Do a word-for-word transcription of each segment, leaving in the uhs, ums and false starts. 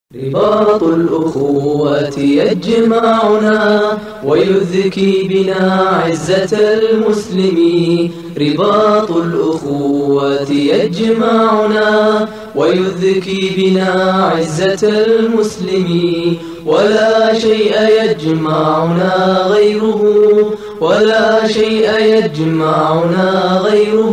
رباط الأخوة يجمعنا ويذكي بنا عزة المسلمين. رباط الأخوة يجمعنا ويذكي بنا عزة المسلمين. ولا شيء يجمعنا غيره، ولا شيء يجمعنا غيره،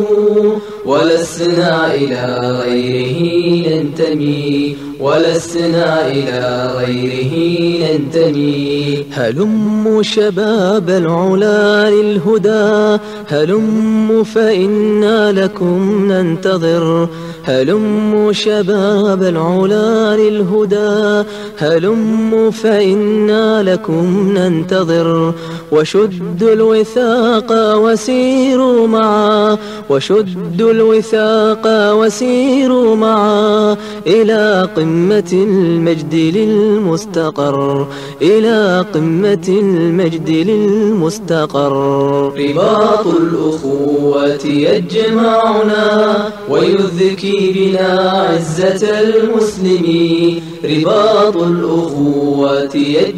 ولسنا إلى غيره ننتمي، ولسنا إلى غيره ننتمي. هلموا شباب العلا للهدى، هلموا فإنا لكم ننتظر. هلموا شباب العلا للهدى، هلموا فإنا لكم ننتظر. وشدوا الوثاق وسيروا معا، وشدوا الوثاق وسيروا معا، إلى قمة المجد للمستقر، إلى قمة المجد للمستقر. رباط الأخوة يجمعنا ويذكي بنا عزة المسلمين. رباط الأخوة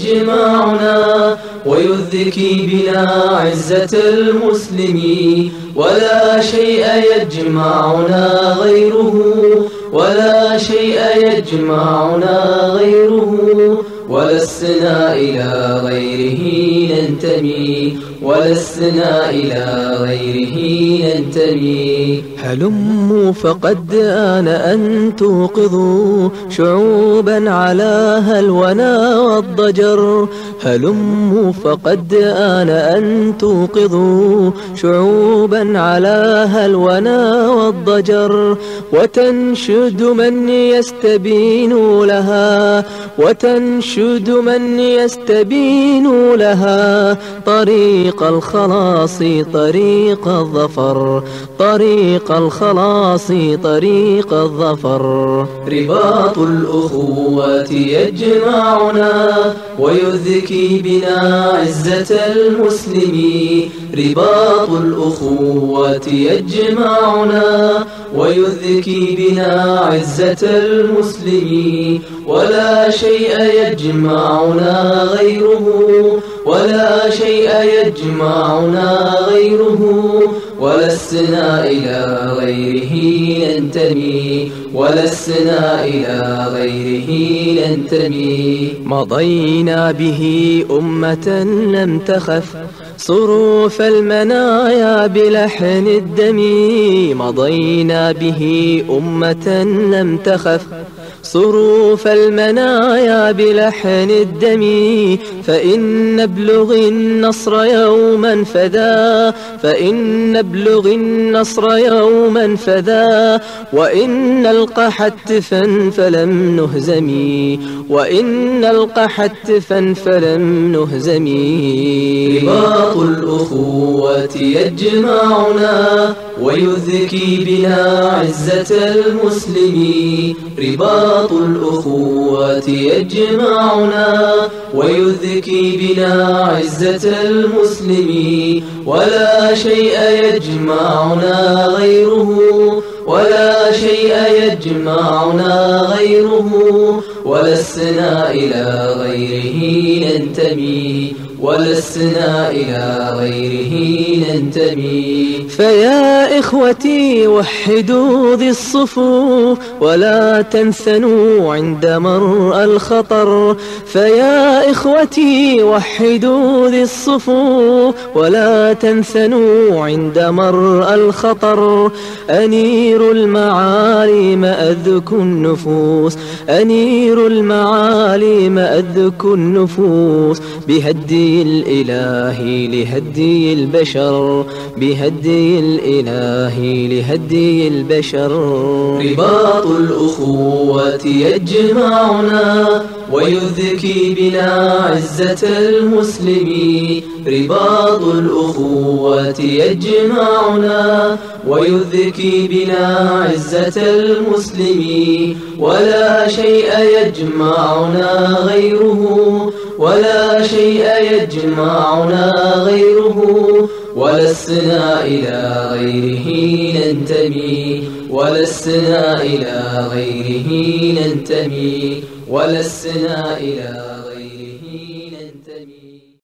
يجمعنا ويذكي بنا عزة المسلمين. ولا شيء يجمعنا غيره، ولا شيء يجمعنا غيره، ولسنا إلى غيره ننتمي، ولسنا إلى غيره ننتمي. هلموا فقد آن أن توقظوا شعوبا على هلونا والضجر. هلموا فقد آن أن توقظوا شعوبا على هلونا والضجر. وتنشد من يستبين لها، وتنشد من يستبين لها، طريق الخلاص طريق الظفر، طريق الخلاص طريق الظفر. رباط الأخوة يجمعنا ويذكي بنا عزة المسلمين. رباط الأخوة يجمعنا ويذكي بنا عزة المسلمين. ولا شيء يجمعنا غيره، ولا شيء يجمعنا غيره، ولسنا إلى غيره ننتمي، ولسنا إلى غيره ننتمي. مضينا به أمة لم تخف صروف المنايا بلحن الدم. مضينا به أمة لم تخف صروف المنايا بلحن الدم. فإن نبلغ النصر يوما فذا، فإن نبلغ النصر يوما فذا، وإن نلقى حتفا فلم نهزمي، وإن نلقى حتفا فلم نهزمي. رباط الأخوة يجمعنا ويذكي بنا عزة المسلمين. رباط الأخوة يجمعنا ويذكي بنا عزة المسلمين. ولا شيء يجمعنا غيره، ولا شيء يجمعنا غيره، ولسنا إلى غيره ننتمي، ولسنا إلى غيره ننتمي. فيا إخوتي وحدوا ذي الصفوف ولا تنثنوا عند مرء الخطر. فيا إخوتي وحدوا ذي الصفوف ولا تنثنوا عند مرء الخطر. أنير المعالم أذكوا النفوس، أنير المعالم أذكوا النفوس، بهدي الإله لهدي البشر، بهدي الإله لهدي البشر. رباط الأخوة يجمعنا ويذكي بنا عزة المسلمين. رباط الأخوة يجمعنا ويذكي بنا عزة المسلمين. ولا شيء يجمعنا غيره، ولا شيء يجمعنا غيره، ولسنا إلى غيره ننتمي ولسنا إلى غيره ننتمي ولسنا إلى